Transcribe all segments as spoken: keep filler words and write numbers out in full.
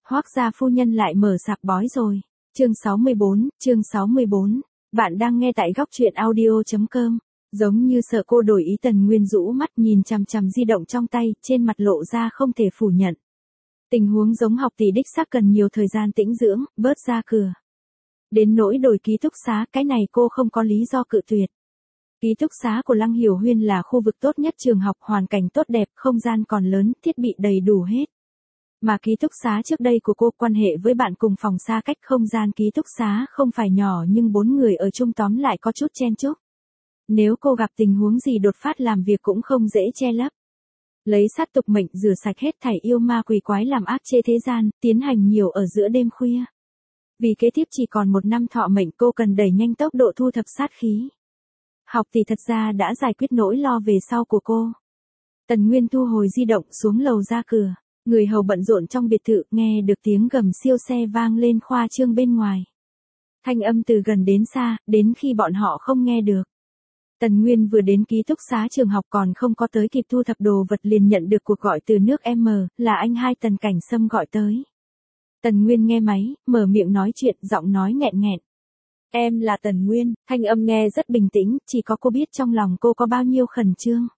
Hoác gia phu nhân lại mở sạp bói rồi. Chương sáu mươi bốn, chương sáu mươi bốn. Bạn đang nghe tại góc truyện audio chấm com. Giống như sợ cô đổi ý, Tần Nguyên rũ mắt nhìn chằm chằm di động trong tay, trên mặt lộ ra không thể phủ nhận. Tình huống giống học tỷ đích xác cần nhiều thời gian tĩnh dưỡng, bớt ra cửa. Đến nỗi đổi ký túc xá, cái này cô không có lý do cự tuyệt. Ký túc xá của Lăng Hiểu Huyên là khu vực tốt nhất trường học, hoàn cảnh tốt đẹp, không gian còn lớn, thiết bị đầy đủ hết. Mà ký túc xá trước đây của cô quan hệ với bạn cùng phòng xa cách, không gian ký túc xá không phải nhỏ nhưng bốn người ở chung tóm lại có chút chen chúc. Nếu cô gặp tình huống gì đột phát làm việc cũng không dễ che lấp. Lấy sát tục mệnh rửa sạch hết thảy yêu ma quỷ quái làm ác chế thế gian, tiến hành nhiều ở giữa đêm khuya. Vì kế tiếp chỉ còn một năm thọ mệnh, cô cần đẩy nhanh tốc độ thu thập sát khí. Học tỷ thật ra đã giải quyết nỗi lo về sau của cô. Tần Nguyên thu hồi di động, xuống lầu ra cửa. Người hầu bận rộn trong biệt thự, nghe được tiếng gầm siêu xe vang lên khoa trương bên ngoài. Thanh âm từ gần đến xa, đến khi bọn họ không nghe được. Tần Nguyên vừa đến ký túc xá trường học, còn không có tới kịp thu thập đồ vật liền nhận được cuộc gọi từ nước M, là anh hai Tần Cảnh Sâm gọi tới. Tần Nguyên nghe máy, mở miệng nói chuyện, giọng nói nghẹn nghẹn. Em là Tần Nguyên, thanh âm nghe rất bình tĩnh, chỉ có cô biết trong lòng cô có bao nhiêu khẩn trương.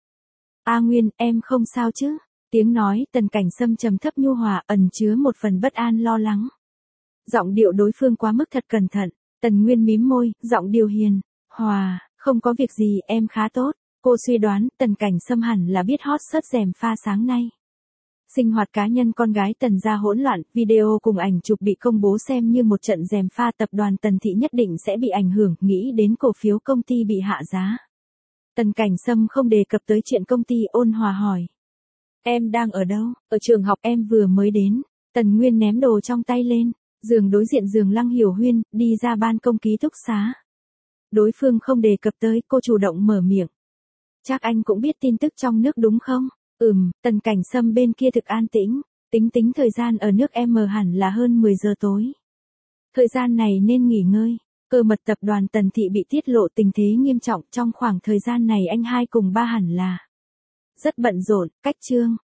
A Nguyên, em không sao chứ? Tiếng nói Tần Cảnh Sâm trầm thấp nhu hòa, ẩn chứa một phần bất an lo lắng. Giọng điệu đối phương quá mức thật cẩn thận. Tần Nguyên mím môi, giọng điều hiền, hòa, không có việc gì, em khá tốt. Cô suy đoán Tần Cảnh Sâm hẳn là biết hot search gièm pha sáng nay. Sinh hoạt cá nhân con gái Tần gia hỗn loạn, video cùng ảnh chụp bị công bố xem như một trận gièm pha, tập đoàn Tần thị nhất định sẽ bị ảnh hưởng, nghĩ đến cổ phiếu công ty bị hạ giá. Tần Cảnh Sâm không đề cập tới chuyện công ty, ôn hòa hỏi. Em đang ở đâu? Ở trường học, em vừa mới đến. Tần Nguyên ném đồ trong tay lên, giường đối diện giường Lăng Hiểu Huyên, đi ra ban công ký túc xá. Đối phương không đề cập tới, cô chủ động mở miệng. Chắc anh cũng biết tin tức trong nước đúng không? Ừm, Tần Cảnh Sâm bên kia thực an tĩnh, tính tính thời gian ở nước M hẳn là hơn mười giờ tối. Thời gian này nên nghỉ ngơi. Cơ mật tập đoàn Tần thị bị tiết lộ, tình thế nghiêm trọng, trong khoảng thời gian này anh hai cùng ba hẳn là rất bận rộn. Cách chương